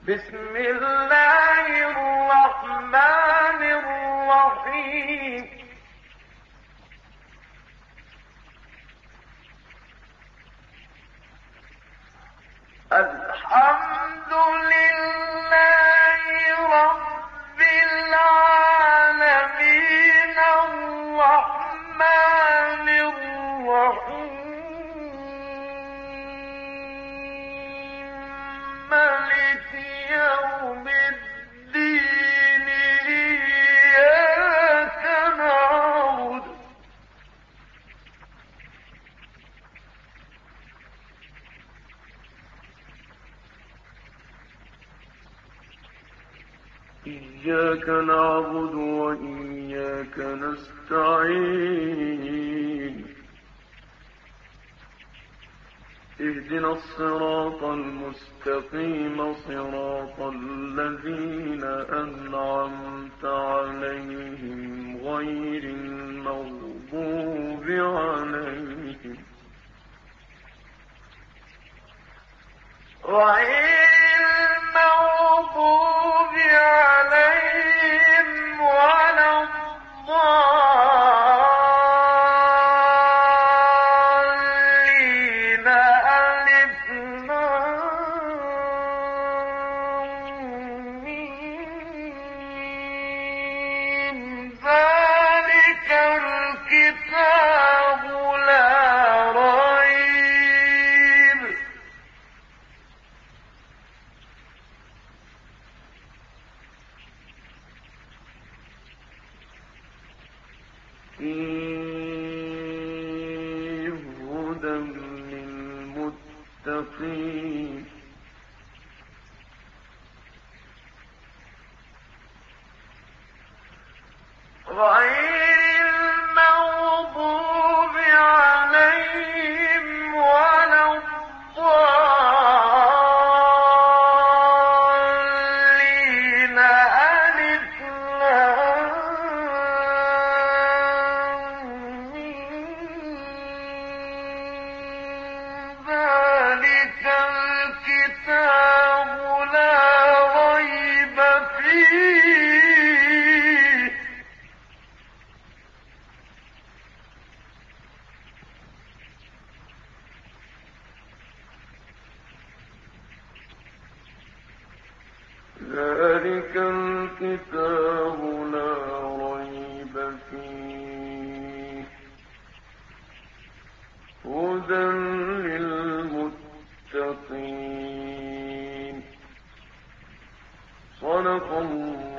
بسم الله الرحمن الرحيم الحمد لله رب العالمين الرحمن الرحيم مالك يوم الدين إياك نعبد وإياك نستعين اهدنا الصراط المستقيم صراط الذين أنعمت عليهم غير المغضوب عليهم ولا الضالين ألف لام ميم ذلك الكتاب لا ريب فيه هدى للمتقين غير المغضوب عليهم ولا الضالين ألف لام ميم ذلك الكتاب لا ريب فيه ذلك الكتاب لا ريب فيه هدى للمتقين صدق الله